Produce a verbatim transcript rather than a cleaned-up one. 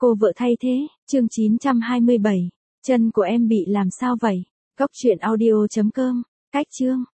Cô vợ thay thế, chương chín trăm hai mươi bảy. Chân của em bị làm sao vậy? Cốc truyện audio chấm com. Cách chương.